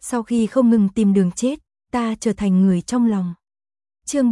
Sau khi không ngừng tìm đường chết, ta trở thành người trong lòng. Chương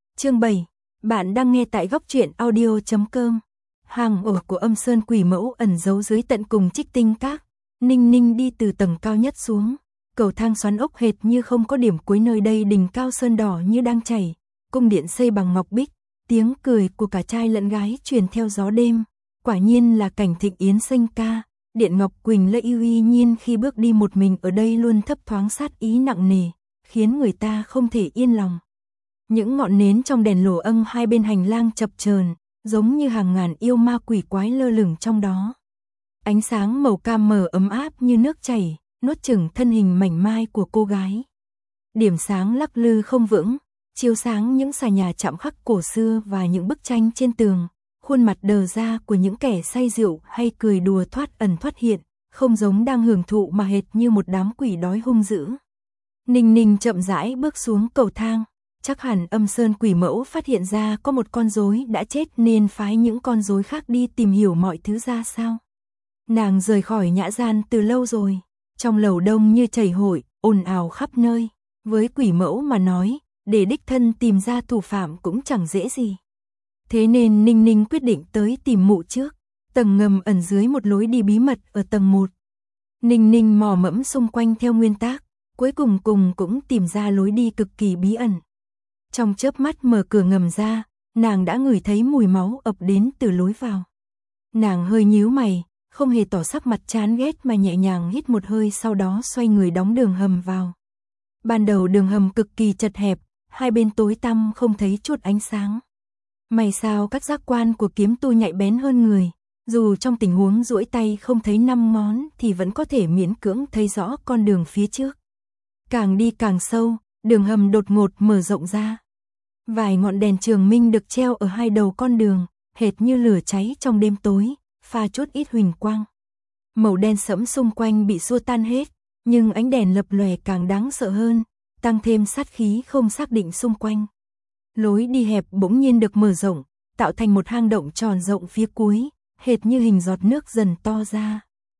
7, bạn đang nghe tại góc truyện audio.com. Hang ổ của Âm Sơn Quỷ Mẫu ẩn giấu dưới tận cùng Trích Tinh Các. Ninh Ninh đi từ tầng cao nhất xuống, cầu thang xoắn ốc hệt như không có điểm cuối, nơi đây đỉnh cao sơn đỏ như đang chảy, cung điện xây bằng ngọc bích, tiếng cười của cả trai lẫn gái truyền theo gió đêm, quả nhiên là cảnh thịnh yến sinh ca. Điện Ngọc Quỳnh Lê uy nhiên khi bước đi một mình ở đây luôn thấp thoáng sát ý nặng nề, khiến người ta không thể yên lòng. Những ngọn nến trong đèn lồ âng hai bên hành lang chập chờn, giống như hàng ngàn yêu ma quỷ quái lơ lửng trong đó. Ánh sáng màu cam mờ ấm áp như nước chảy, nuốt chửng thân hình mảnh mai của cô gái. Điểm sáng lắc lư không vững, chiếu sáng những xà nhà chạm khắc cổ xưa và những bức tranh trên tường. Khuôn mặt đờ ra của những kẻ say rượu hay cười đùa thoát ẩn thoát hiện, không giống đang hưởng thụ mà hệt như một đám quỷ đói hung dữ. Ninh Ninh chậm rãi bước xuống cầu thang, chắc hẳn Âm Sơn Quỷ Mẫu phát hiện ra có một con rối đã chết nên phái những con rối khác đi tìm hiểu mọi thứ ra sao. Nàng rời khỏi nhã gian từ lâu rồi, trong lầu đông như chảy hội, ồn ào khắp nơi. Với Quỷ Mẫu mà nói, để đích thân tìm ra thủ phạm cũng chẳng dễ gì. Thế nên Ninh Ninh quyết định tới tìm mụ trước. Tầng ngầm ẩn dưới một lối đi bí mật ở tầng 1. Ninh Ninh mò mẫm xung quanh theo nguyên tắc, cuối cùng cũng tìm ra lối đi cực kỳ bí ẩn. Trong chớp mắt mở cửa ngầm ra, nàng đã ngửi thấy mùi máu ập đến từ lối vào. Nàng hơi nhíu mày, không hề tỏ sắc mặt chán ghét mà nhẹ nhàng hít một hơi, sau đó xoay người đóng đường hầm vào. Ban đầu đường hầm cực kỳ chật hẹp, hai bên tối tăm không thấy chút ánh sáng. May sao các giác quan của kiếm tu nhạy bén hơn người, dù trong tình huống duỗi tay không thấy 5 ngón thì vẫn có thể miễn cưỡng thấy rõ con đường phía trước. Càng đi càng sâu, đường hầm đột ngột mở rộng ra. Vài ngọn đèn trường minh được treo ở hai đầu con đường, hệt như lửa cháy trong đêm tối, pha chút ít huỳnh quang. Màu đen sẫm xung quanh bị xua tan hết, nhưng ánh đèn lập lòe càng đáng sợ hơn, tăng thêm sát khí không xác định xung quanh. Lối đi hẹp bỗng nhiên được mở rộng, tạo thành một hang động tròn rộng phía cuối, hệt như hình giọt nước dần to ra.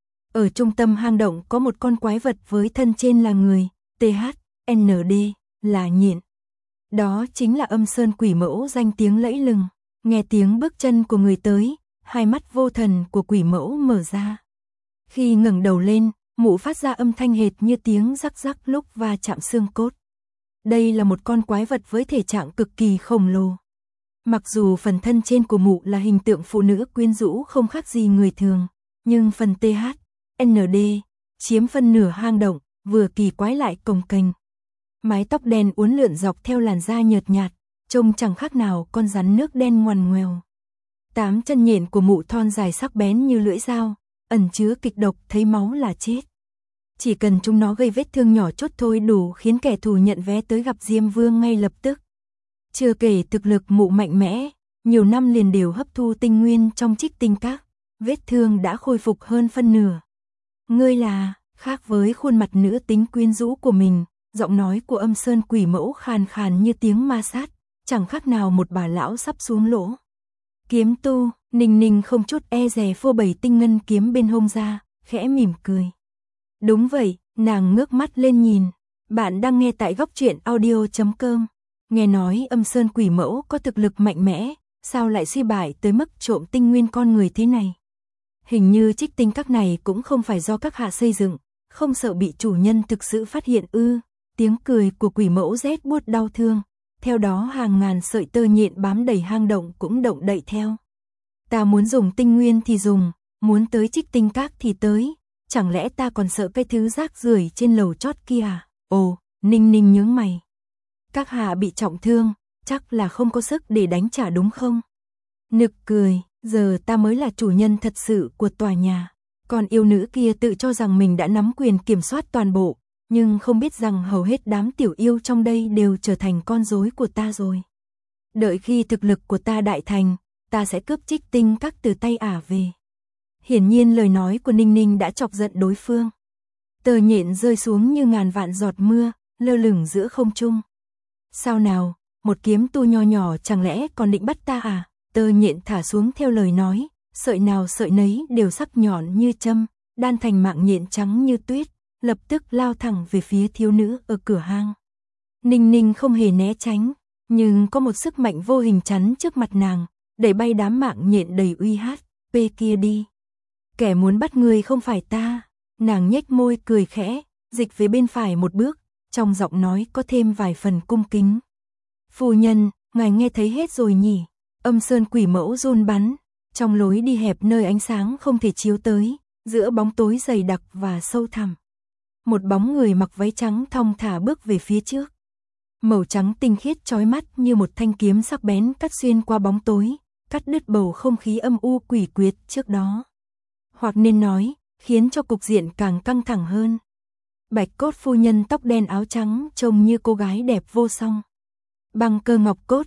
Ở trung tâm hang động có một con quái vật với thân trên là người, THND, là nhện. Đó chính là Âm Sơn Quỷ Mẫu danh tiếng lẫy lừng. Nghe tiếng bước chân của người tới, hai mắt vô thần của Quỷ Mẫu mở ra. Khi ngẩng đầu lên, mụ phát ra âm thanh hệt như tiếng rắc rắc lúc va chạm xương cốt. Đây là một con quái vật với thể trạng cực kỳ khổng lồ. Mặc dù phần thân trên của mụ là hình tượng phụ nữ quyến rũ không khác gì người thường, nhưng phần THND chiếm phân nửa hang động, vừa kỳ quái lại cồng kềnh. Mái tóc đen uốn lượn dọc theo làn da nhợt nhạt, trông chẳng khác nào con rắn nước đen ngoằn ngoèo. 8 chân nhện của mụ thon dài sắc bén như lưỡi dao, ẩn chứa kịch độc, thấy máu là chết. Chỉ cần chúng nó gây vết thương nhỏ chút thôi đủ khiến kẻ thù nhận vé tới gặp Diêm Vương ngay lập tức. Chưa kể thực lực mụ mạnh mẽ, nhiều năm liền đều hấp thu tinh nguyên trong Trích Tinh Các, vết thương đã khôi phục hơn phân nửa. Ngươi là, khác với khuôn mặt nữ tính quyến rũ của mình, giọng nói của Âm Sơn Quỷ Mẫu khàn khàn như tiếng ma sát, chẳng khác nào một bà lão sắp xuống lỗ. Kiếm tu, Ninh Ninh không chút e dè phô bày tinh ngân kiếm bên hông ra, khẽ mỉm cười. Đúng vậy, nàng ngước mắt lên nhìn. Bạn đang nghe tại góc truyện audio.com. Nghe nói Âm Sơn Quỷ Mẫu có thực lực mạnh mẽ, sao lại suy bại tới mức trộm tinh nguyên con người thế này? Hình như Trích Tinh Các này cũng không phải do các hạ xây dựng, không sợ bị chủ nhân thực sự phát hiện ư? Tiếng cười của Quỷ Mẫu rét buốt đau thương, theo đó hàng ngàn sợi tơ nhện bám đầy hang động cũng động đậy theo. Ta muốn dùng tinh nguyên thì dùng, muốn tới Trích Tinh Các thì tới, chẳng lẽ ta còn sợ cái thứ rác rưởi trên lầu chót kia à? Ồ, Ninh Ninh nhướng mày. Các hạ bị trọng thương, chắc là không có sức để đánh trả đúng không? Nực cười, giờ ta mới là chủ nhân thật sự của tòa nhà. Còn yêu nữ kia tự cho rằng mình đã nắm quyền kiểm soát toàn bộ, nhưng không biết rằng hầu hết đám tiểu yêu trong đây đều trở thành con rối của ta rồi. Đợi khi thực lực của ta đại thành, ta sẽ cướp Trích Tinh Các từ tay ả về. Hiển nhiên lời nói của Ninh Ninh đã chọc giận đối phương. Tờ nhện rơi xuống như ngàn vạn giọt mưa, lơ lửng giữa không trung. Sao nào, một kiếm tu nho nhỏ chẳng lẽ còn định bắt ta à? Tờ nhện thả xuống theo lời nói, sợi nào sợi nấy đều sắc nhọn như châm, đan thành mạng nhện trắng như tuyết, lập tức lao thẳng về phía thiếu nữ ở cửa hang. Ninh Ninh không hề né tránh, nhưng có một sức mạnh vô hình chắn trước mặt nàng, đẩy bay đám mạng nhện đầy uy hát, "P kia đi. Kẻ muốn bắt người không phải ta." Nàng nhếch môi cười khẽ, dịch về bên phải một bước, trong giọng nói có thêm vài phần cung kính. "Phu nhân, ngài nghe thấy hết rồi nhỉ?" Âm Sơn Quỷ Mẫu run bắn, trong lối đi hẹp nơi ánh sáng không thể chiếu tới, giữa bóng tối dày đặc và sâu thẳm. Một bóng người mặc váy trắng thong thả bước về phía trước. Màu trắng tinh khiết chói mắt như một thanh kiếm sắc bén cắt xuyên qua bóng tối, cắt đứt bầu không khí âm u quỷ quyệt trước đó. Hoặc nên nói, khiến cho cục diện càng căng thẳng hơn. Bạch cốt phu nhân tóc đen áo trắng trông như cô gái đẹp vô song. Băng cơ ngọc cốt,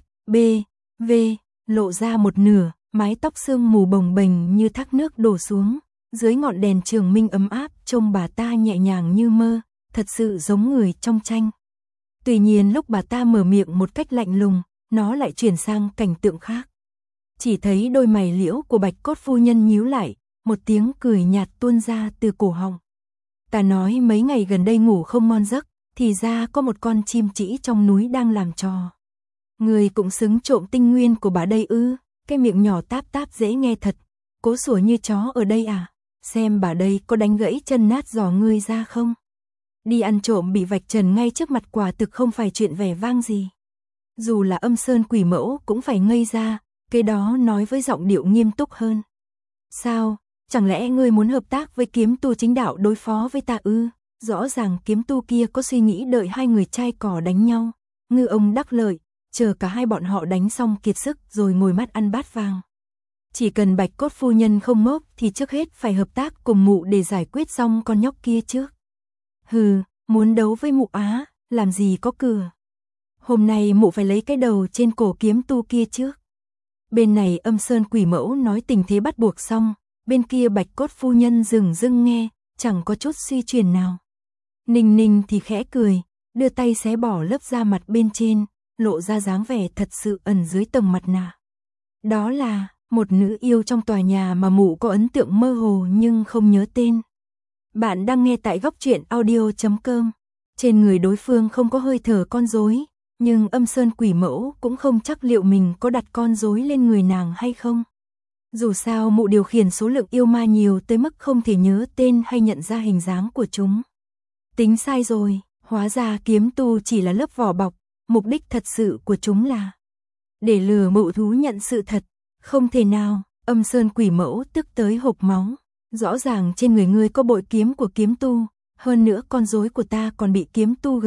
V, lộ ra một nửa, mái tóc sương mù bồng bềnh như thác nước đổ xuống. Dưới ngọn đèn trường minh ấm áp trông bà ta nhẹ nhàng như mơ, thật sự giống người trong tranh. Tuy nhiên lúc bà ta mở miệng một cách lạnh lùng, nó lại chuyển sang cảnh tượng khác. Chỉ thấy đôi mày liễu của Bạch cốt phu nhân nhíu lại, một tiếng cười nhạt tuôn ra từ cổ họng. "Ta nói mấy ngày gần đây ngủ không ngon giấc, thì ra có một con chim trĩ trong núi đang làm trò. Người cũng xứng trộm tinh nguyên của bà đây ư?" Cái miệng nhỏ táp táp dễ nghe thật, cố sủa như chó ở đây à? Xem bà đây có đánh gãy chân nát giò ngươi ra không? Đi ăn trộm bị vạch trần ngay trước mặt quả thực không phải chuyện vẻ vang gì. Dù là Âm Sơn Quỷ Mẫu cũng phải ngây ra, cái đó nói với giọng điệu nghiêm túc hơn. "Sao, chẳng lẽ ngươi muốn hợp tác với kiếm tu chính đạo đối phó với ta ư?" Rõ ràng kiếm tu kia có suy nghĩ đợi hai người trai cỏ đánh nhau, ngư ông đắc lợi, chờ cả hai bọn họ đánh xong kiệt sức rồi ngồi mắt ăn bát vàng. Chỉ cần Bạch cốt phu nhân không ngốc thì trước hết phải hợp tác cùng mụ để giải quyết xong con nhóc kia trước. Hừ, muốn đấu với mụ á, làm gì có cửa. Hôm nay mụ phải lấy cái đầu trên cổ kiếm tu kia trước. Bên này Âm Sơn Quỷ Mẫu nói tình thế bắt buộc xong, bên kia Bạch cốt phu nhân dửng dưng nghe, chẳng có chút suy chuyển nào. Ninh Ninh thì khẽ cười, đưa tay xé bỏ lớp da mặt bên trên, lộ ra dáng vẻ thật sự ẩn dưới tầng mặt nạ. Đó là một nữ yêu trong tòa nhà mà mụ có ấn tượng mơ hồ nhưng không nhớ tên. Bạn đang nghe tại góc truyện audio.com. Trên người đối phương không có hơi thở con rối, nhưng Âm Sơn Quỷ Mẫu cũng không chắc liệu mình có đặt con rối lên người nàng hay không. Dù sao mụ điều khiển số lượng yêu ma nhiều tới mức không thể nhớ tên hay nhận ra hình dáng của chúng. Tính sai rồi, hóa ra kiếm tu chỉ là lớp vỏ bọc, mục đích thật sự của chúng là để lừa mụ thú nhận sự thật. Không thể nào, Âm Sơn Quỷ Mẫu tức tới hộc máu. Rõ ràng trên người ngươi có bội kiếm của kiếm tu, hơn nữa con rối của ta còn bị kiếm tu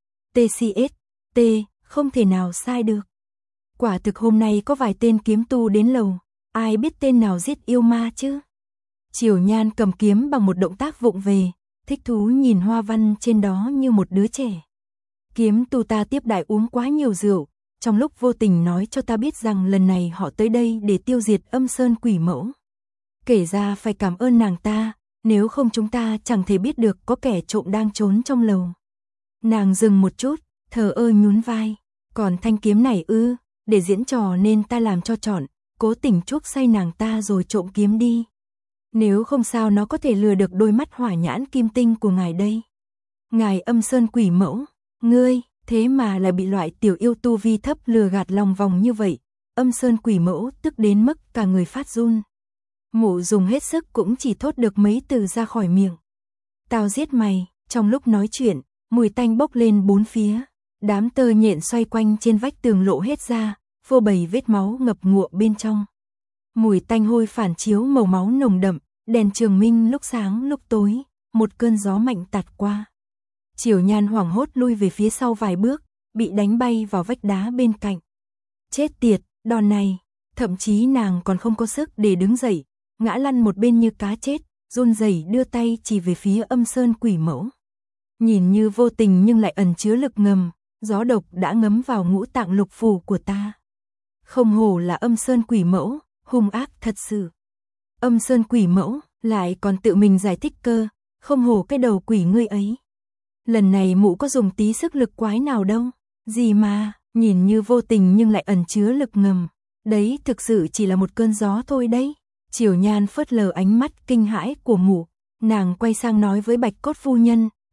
TCS, không thể nào sai được. Quả thực hôm nay có vài tên kiếm tu đến lầu, ai biết tên nào giết yêu ma chứ. Triều Nhan cầm kiếm bằng một động tác vụng về, thích thú nhìn hoa văn trên đó như một đứa trẻ. Kiếm tu ta tiếp đại uống quá nhiều rượu, trong lúc vô tình nói cho ta biết rằng lần này họ tới đây để tiêu diệt Âm Sơn Quỷ Mẫu. Kể ra phải cảm ơn nàng ta, nếu không chúng ta chẳng thể biết được có kẻ trộm đang trốn trong lầu. Nàng dừng một chút, thờ ơ nhún vai. Còn thanh kiếm này ư, để diễn trò nên ta làm cho chọn, cố tình chuốc say nàng ta rồi trộm kiếm đi. Nếu không sao nó có thể lừa được đôi mắt hỏa nhãn kim tinh của ngài đây. Ngài Âm Sơn Quỷ Mẫu, ngươi, thế mà lại bị loại tiểu yêu tu vi thấp lừa gạt lòng vòng như vậy. Âm Sơn Quỷ Mẫu tức đến mức cả người phát run. Mụ dùng hết sức cũng chỉ thốt được mấy từ ra khỏi miệng. Tao giết mày. Trong lúc nói chuyện, mùi tanh bốc lên bốn phía. Đám tơ nhện xoay quanh trên vách tường lộ hết ra, vô bầy vết máu ngập ngụa bên trong. Mùi tanh hôi phản chiếu màu máu nồng đậm, đèn trường minh lúc sáng lúc tối, một cơn gió mạnh tạt qua. Triều Nhan hoảng hốt lui về phía sau vài bước, bị đánh bay vào vách đá bên cạnh. Chết tiệt, đòn này, thậm chí nàng còn không có sức để đứng dậy, ngã lăn một bên như cá chết, run rẩy đưa tay chỉ về phía Âm Sơn Quỷ Mẫu. Nhìn như vô tình nhưng lại ẩn chứa lực ngầm, gió độc đã ngấm vào ngũ tạng lục phủ của ta. Không hổ là Âm Sơn Quỷ Mẫu, hung ác thật sự. Âm Sơn Quỷ Mẫu lại còn tự mình giải thích cơ, không hổ cái đầu quỷ ngươi ấy. Lần này mụ có dùng tí sức lực quái nào đâu, gì mà, nhìn như vô tình nhưng lại ẩn chứa lực ngầm. Đấy thực sự chỉ là một cơn gió thôi đấy. Triều Nhan phớt lờ ánh mắt kinh hãi của mụ, nàng quay sang nói với Bạch cốt phu nhân,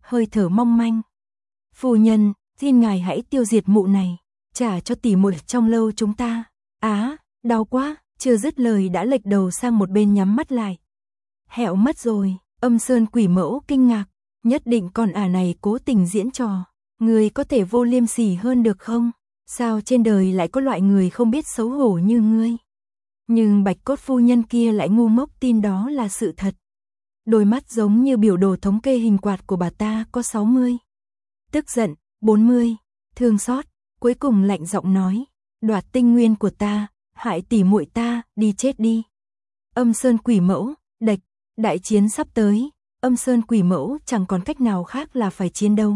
hơi thở mong manh. Phu nhân, xin ngài hãy tiêu diệt mụ này, trả cho tỷ muội trong lâu chúng ta. Á, đau quá, chưa dứt lời đã lệch đầu sang một bên nhắm mắt lại. Hẹo mất rồi, Âm Sơn Quỷ Mẫu kinh ngạc, nhất định con ả này cố tình diễn trò. Người có thể vô liêm sỉ hơn được không? Sao trên đời lại có loại người không biết xấu hổ như ngươi? Nhưng Bạch Cốt phu nhân kia lại ngu ngốc tin đó là sự thật. Đôi mắt giống như biểu đồ thống kê hình quạt của bà ta có 60. Tức giận, 40, thương xót, cuối cùng lạnh giọng nói, đoạt tinh nguyên của ta, hại tỷ muội ta, đi chết đi. Âm Sơn Quỷ Mẫu, địch, đại chiến sắp tới, Âm Sơn Quỷ Mẫu chẳng còn cách nào khác là phải chiến đấu.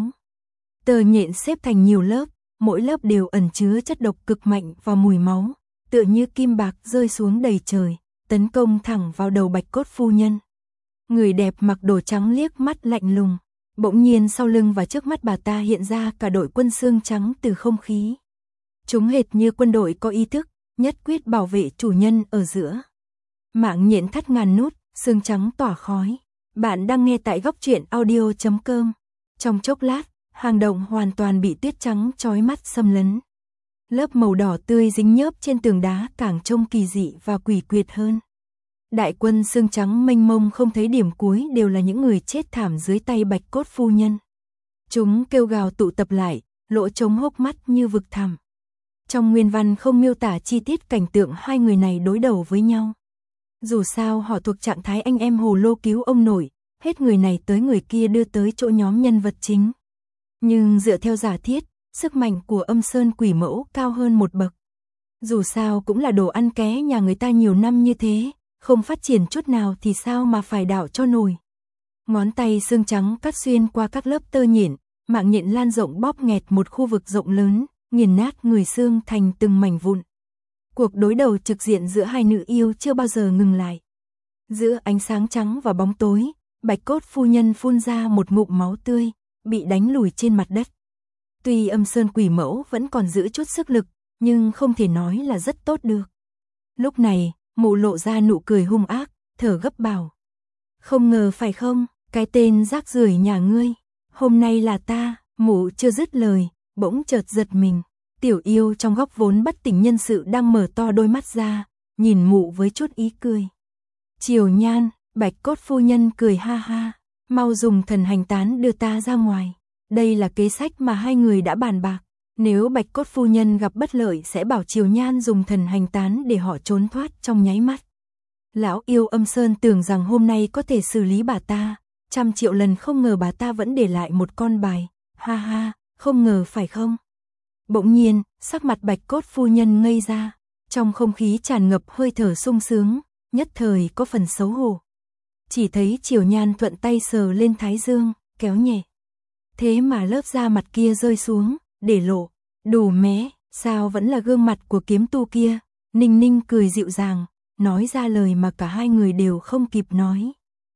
Tờ nhện xếp thành nhiều lớp, mỗi lớp đều ẩn chứa chất độc cực mạnh và mùi máu, tựa như kim bạc rơi xuống đầy trời, tấn công thẳng vào đầu Bạch Cốt phu nhân. Người đẹp mặc đồ trắng liếc mắt lạnh lùng, bỗng nhiên sau lưng và trước mắt bà ta hiện ra cả đội quân xương trắng từ không khí. Chúng hệt như quân đội có ý thức, nhất quyết bảo vệ chủ nhân ở giữa. Mạng nhện thắt ngàn nút, xương trắng tỏa khói. Bạn đang nghe tại góc truyện audio.com. Trong chốc lát, hang động hoàn toàn bị tuyết trắng chói mắt xâm lấn. Lớp màu đỏ tươi dính nhớp trên tường đá càng trông kỳ dị và quỷ quyệt hơn. Đại quân xương trắng mênh mông không thấy điểm cuối đều là những người chết thảm dưới tay Bạch Cốt phu nhân. Chúng kêu gào tụ tập lại, lỗ trống hốc mắt như vực thẳm. Trong nguyên văn không miêu tả chi tiết cảnh tượng hai người này đối đầu với nhau. Dù sao họ thuộc trạng thái anh em hồ lô cứu ông nội, hết người này tới người kia đưa tới chỗ nhóm nhân vật chính. Nhưng dựa theo giả thiết, sức mạnh của Âm Sơn Quỷ Mẫu cao hơn một bậc. Dù sao cũng là đồ ăn ké nhà người ta nhiều năm như thế, không phát triển chút nào thì sao mà phải đảo cho nổi. Ngón tay xương trắng cắt xuyên qua các lớp tơ nhện, mạng nhện lan rộng bóp nghẹt một khu vực rộng lớn, nghiền nát người xương thành từng mảnh vụn. Cuộc đối đầu trực diện giữa hai nữ yêu chưa bao giờ ngừng lại. Giữa ánh sáng trắng và bóng tối, Bạch Cốt phu nhân phun ra một ngụm máu tươi, bị đánh lùi trên mặt đất. Tuy Âm Sơn Quỷ Mẫu vẫn còn giữ chút sức lực, nhưng không thể nói là rất tốt được. Lúc này, mụ lộ ra nụ cười hung ác, thở gấp bảo. Không ngờ phải không, cái tên rác rưởi nhà ngươi, hôm nay là ta. Mụ chưa dứt lời, bỗng chợt giật mình. Tiểu yêu trong góc vốn bất tỉnh nhân sự đang mở to đôi mắt ra, nhìn mụ với chút ý cười. Triều Nhan, Bạch Cốt phu nhân cười ha ha, mau dùng thần hành tán đưa ta ra ngoài. Đây là kế sách mà hai người đã bàn bạc. Nếu Bạch Cốt phu nhân gặp bất lợi sẽ bảo Triều Nhan dùng thần hành tán để họ trốn thoát trong nháy mắt. Lão yêu Âm Sơn tưởng rằng hôm nay có thể xử lý bà ta, 100 triệu lần không ngờ bà ta vẫn để lại một con bài. Ha ha, không ngờ phải không? Bỗng nhiên, sắc mặt Bạch Cốt phu nhân ngây ra, trong không khí tràn ngập hơi thở sung sướng, nhất thời có phần xấu hổ. Chỉ thấy Triều Nhan thuận tay sờ lên thái dương, kéo nhẹ. Thế mà lớp da mặt kia rơi xuống, để lộ, đủ mé, sao vẫn là gương mặt của kiếm tu kia. Ninh Ninh cười dịu dàng, nói ra lời mà cả hai người đều không kịp nói.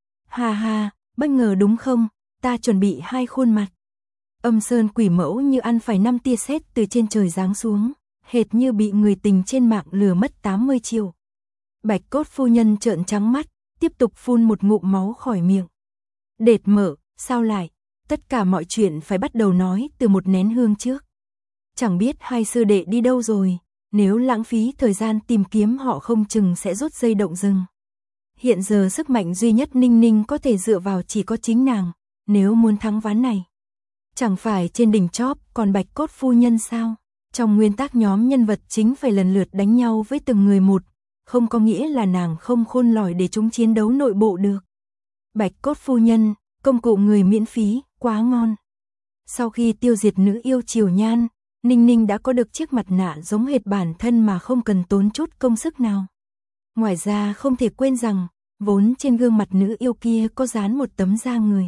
Ha ha, bất ngờ đúng không, ta chuẩn bị hai khuôn mặt. Âm Sơn Quỷ Mẫu như ăn phải 5 tia sét từ trên trời giáng xuống, hệt như bị người tình trên mạng lừa mất 80 triệu. Bạch Cốt phu nhân trợn trắng mắt, tiếp tục phun một ngụm máu khỏi miệng. Đệt mở, sao lại? Tất cả mọi chuyện phải bắt đầu nói từ một nén hương trước. Chẳng biết hai sư đệ đi đâu rồi, nếu lãng phí thời gian tìm kiếm họ không chừng sẽ rút dây động rừng. Hiện giờ sức mạnh duy nhất Ninh Ninh có thể dựa vào chỉ có chính nàng, nếu muốn thắng ván này. Chẳng phải trên đỉnh chóp còn Bạch Cốt phu nhân sao? Trong nguyên tắc nhóm nhân vật chính phải lần lượt đánh nhau với từng người một, không có nghĩa là nàng không khôn lỏi để chúng chiến đấu nội bộ được. Bạch Cốt phu nhân, công cụ người miễn phí, quá ngon. Sau khi tiêu diệt nữ yêu Triều Nhan, Ninh Ninh đã có được chiếc mặt nạ giống hệt bản thân mà không cần tốn chút công sức nào. Ngoài ra không thể quên rằng, vốn trên gương mặt nữ yêu kia có dán một tấm da người.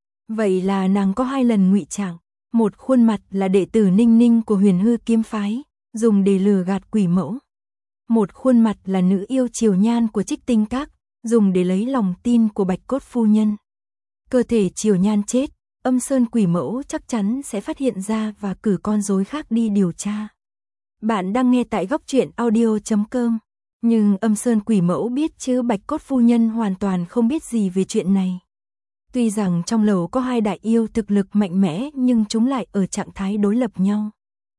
Vậy là nàng có 2 lần ngụy trang, một khuôn mặt là đệ tử Ninh Ninh của Huyền Hư kiếm phái, dùng để lừa gạt quỷ mẫu. Một khuôn mặt là nữ yêu Triều Nhan của Trích Tinh Các, dùng để lấy lòng tin của Bạch Cốt phu nhân. Cơ thể Triều Nhan chết, Âm Sơn Quỷ Mẫu chắc chắn sẽ phát hiện ra và cử con rối khác đi điều tra. Bạn đang nghe tại góc truyện audio.com. Nhưng Âm Sơn Quỷ Mẫu biết chứ Bạch Cốt phu nhân hoàn toàn không biết gì về chuyện này. Tuy rằng trong lầu có hai đại yêu thực lực mạnh mẽ nhưng chúng lại ở trạng thái đối lập nhau.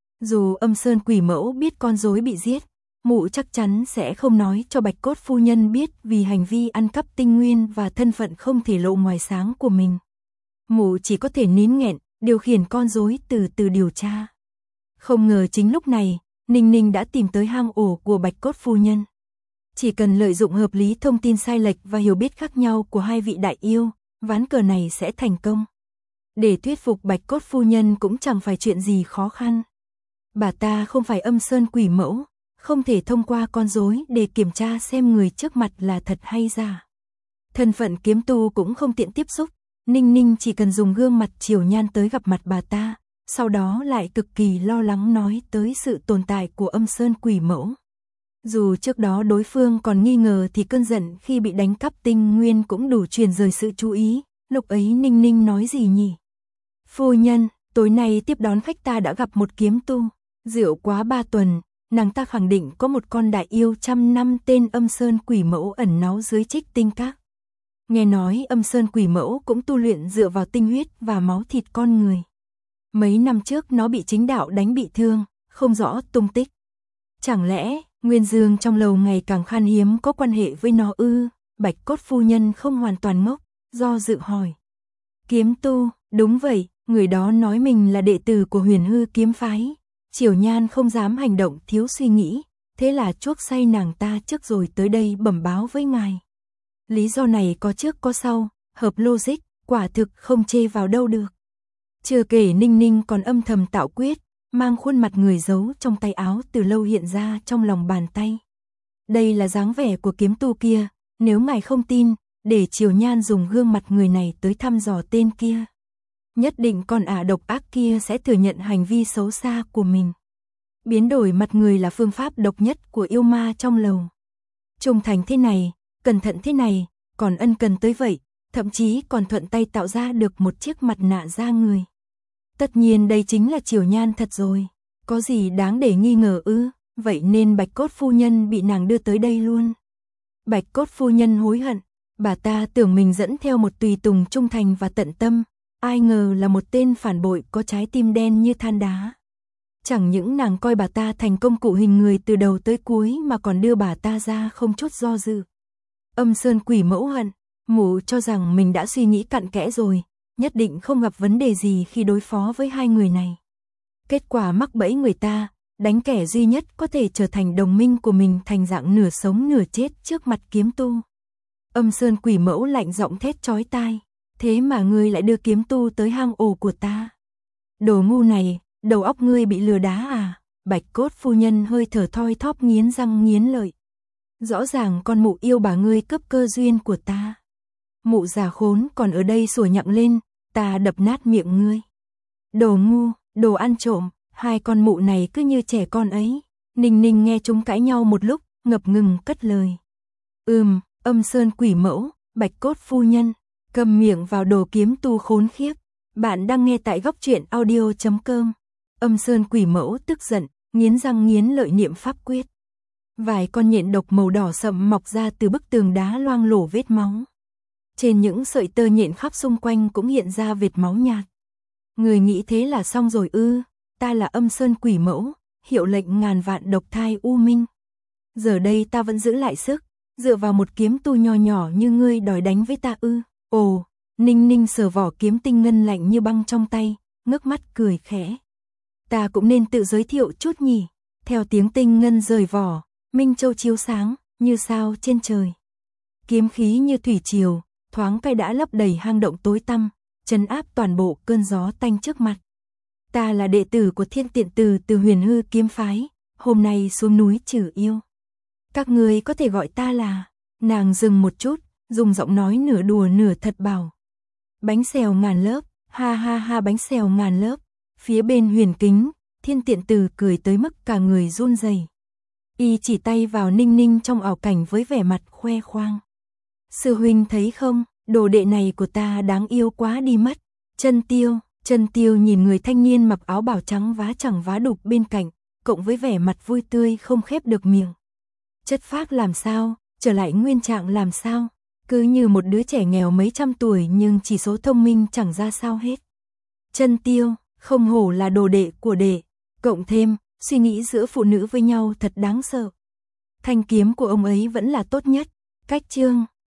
Dù Âm Sơn Quỷ Mẫu biết con rối bị giết, mụ chắc chắn sẽ không nói cho Bạch Cốt phu nhân biết vì hành vi ăn cắp tinh nguyên và thân phận không thể lộ ngoài sáng của mình. Mụ chỉ có thể nín nghẹn, điều khiển con rối từ từ điều tra. Không ngờ chính lúc này, Ninh Ninh đã tìm tới hang ổ của Bạch Cốt phu nhân. Chỉ cần lợi dụng hợp lý thông tin sai lệch và hiểu biết khác nhau của hai vị đại yêu, ván cờ này sẽ thành công. Để thuyết phục Bạch Cốt phu nhân cũng chẳng phải chuyện gì khó khăn. Bà ta không phải Âm Sơn Quỷ Mẫu, không thể thông qua con rối để kiểm tra xem người trước mặt là thật hay giả. Thân phận kiếm tu cũng không tiện tiếp xúc, Ninh Ninh chỉ cần dùng gương mặt Triều Nhan tới gặp mặt bà ta, sau đó lại cực kỳ lo lắng nói tới sự tồn tại của Âm Sơn Quỷ Mẫu. Dù trước đó đối phương còn nghi ngờ thì cơn giận khi bị đánh cắp tinh nguyên cũng đủ truyền rời sự chú ý, lúc ấy Ninh Ninh nói gì nhỉ? Phu nhân, tối nay tiếp đón khách ta đã gặp một kiếm tu, rượu quá 3 tuần, nàng ta khẳng định có một con đại yêu trăm năm tên Âm Sơn Quỷ Mẫu ẩn náu dưới Trích Tinh Các. Nghe nói Âm Sơn Quỷ Mẫu cũng tu luyện dựa vào tinh huyết và máu thịt con người. Mấy năm trước nó bị chính đạo đánh bị thương, không rõ tung tích. Chẳng lẽ Nguyên Dương trong lầu ngày càng khan hiếm có quan hệ với nó ư? Bạch Cốt phu nhân không hoàn toàn ngốc, do dự hỏi. Kiếm tu, đúng vậy, người đó nói mình là đệ tử của Huyền Hư kiếm phái. Triều Nhan không dám hành động thiếu suy nghĩ, thế là chuốc say nàng ta trước rồi tới đây bẩm báo với ngài. Lý do này có trước có sau, hợp logic, quả thực không chê vào đâu được. Chưa kể Ninh Ninh còn âm thầm tạo quyết, mang khuôn mặt người giấu trong tay áo từ lâu hiện ra trong lòng bàn tay. Đây là dáng vẻ của kiếm tu kia, nếu ngài không tin, để Triều Nhan dùng gương mặt người này tới thăm dò tên kia. Nhất định con ả độc ác kia sẽ thừa nhận hành vi xấu xa của mình. Biến đổi mặt người là phương pháp độc nhất của yêu ma trong lầu. Trung thành thế này, cẩn thận thế này, còn ân cần tới vậy, thậm chí còn thuận tay tạo ra được một chiếc mặt nạ da người. Tất nhiên đây chính là Triều Nhan thật rồi, có gì đáng để nghi ngờ ư? Vậy nên Bạch Cốt phu nhân bị nàng đưa tới đây luôn. Bạch Cốt phu nhân hối hận, bà ta tưởng mình dẫn theo một tùy tùng trung thành và tận tâm, ai ngờ là một tên phản bội có trái tim đen như than đá. Chẳng những nàng coi bà ta thành công cụ hình người từ đầu tới cuối mà còn đưa bà ta ra không chút do dự. Âm Sơn Quỷ Mẫu hận, mụ cho rằng mình đã suy nghĩ cặn kẽ rồi, nhất định không gặp vấn đề gì khi đối phó với hai người này. Kết quả mắc bẫy người ta, đánh kẻ duy nhất có thể trở thành đồng minh của mình thành dạng nửa sống nửa chết trước mặt kiếm tu. Âm Sơn Quỷ Mẫu lạnh giọng thét chói tai, thế mà ngươi lại đưa kiếm tu tới hang ổ của ta. Đồ ngu này, đầu óc ngươi bị lừa đá à? Bạch Cốt phu nhân hơi thở thoi thóp nghiến răng nghiến lợi. Rõ ràng con mụ yêu bà ngươi cướp cơ duyên của ta. Mụ già khốn còn ở đây sủa nhặng lên, ta đập nát miệng ngươi. Đồ ngu, đồ ăn trộm, hai con mụ này cứ như trẻ con ấy. Ninh Ninh nghe chúng cãi nhau một lúc, ngập ngừng cất lời. Âm Sơn Quỷ Mẫu, Bạch Cốt phu nhân, cầm miệng vào đồ kiếm tu khốn khiếp. Bạn đang nghe tại góc truyện audio.com. Âm Sơn Quỷ Mẫu tức giận, nghiến răng nghiến lợi niệm pháp quyết. Vài con nhện độc màu đỏ sậm mọc ra từ bức tường đá loang lổ vết máu. Trên những sợi tơ nhện khắp xung quanh cũng hiện ra vệt máu nhạt. Người nghĩ thế là xong rồi ư? Ta là Âm Sơn Quỷ Mẫu, hiệu lệnh ngàn vạn độc thai u minh. Giờ đây ta vẫn giữ lại sức, dựa vào một kiếm tu nho nhỏ như ngươi đòi đánh với ta ư? Ồ, Ninh Ninh sờ vỏ kiếm tinh ngân lạnh như băng trong tay, ngước mắt cười khẽ. Ta cũng nên tự giới thiệu chút nhỉ. Theo tiếng tinh ngân rời vỏ, minh châu chiếu sáng như sao trên trời. Kiếm khí như thủy triều, thoáng cái đã lấp đầy hang động tối tăm, trấn áp toàn bộ cơn gió tanh trước mặt. Ta là đệ tử của Thiên Tiện Từ từ Huyền Hư kiếm phái, hôm nay xuống núi trừ yêu. Các người có thể gọi ta là... Nàng dừng một chút, dùng giọng nói nửa đùa nửa thật bảo. Bánh xèo ngàn lớp, ha ha ha bánh xèo ngàn lớp. Phía bên Huyền Kính, Thiên Tiện Từ cười tới mức cả người run rẩy. Y chỉ tay vào Ninh Ninh trong ảo cảnh với vẻ mặt khoe khoang. Sư huynh thấy không, đồ đệ này của ta đáng yêu quá đi mất. Chân Tiêu nhìn người thanh niên mặc áo bào trắng vá chẳng vá đục bên cạnh, cộng với vẻ mặt vui tươi không khép được miệng. Chất phác làm sao, trở lại nguyên trạng làm sao? Cứ như một đứa trẻ nghèo mấy trăm tuổi nhưng chỉ số thông minh chẳng ra sao hết. Chân Tiêu, không hổ là đồ đệ của đệ. Cộng thêm, suy nghĩ giữa phụ nữ với nhau thật đáng sợ. Thanh kiếm của ông ấy vẫn là tốt nhất. Cách chương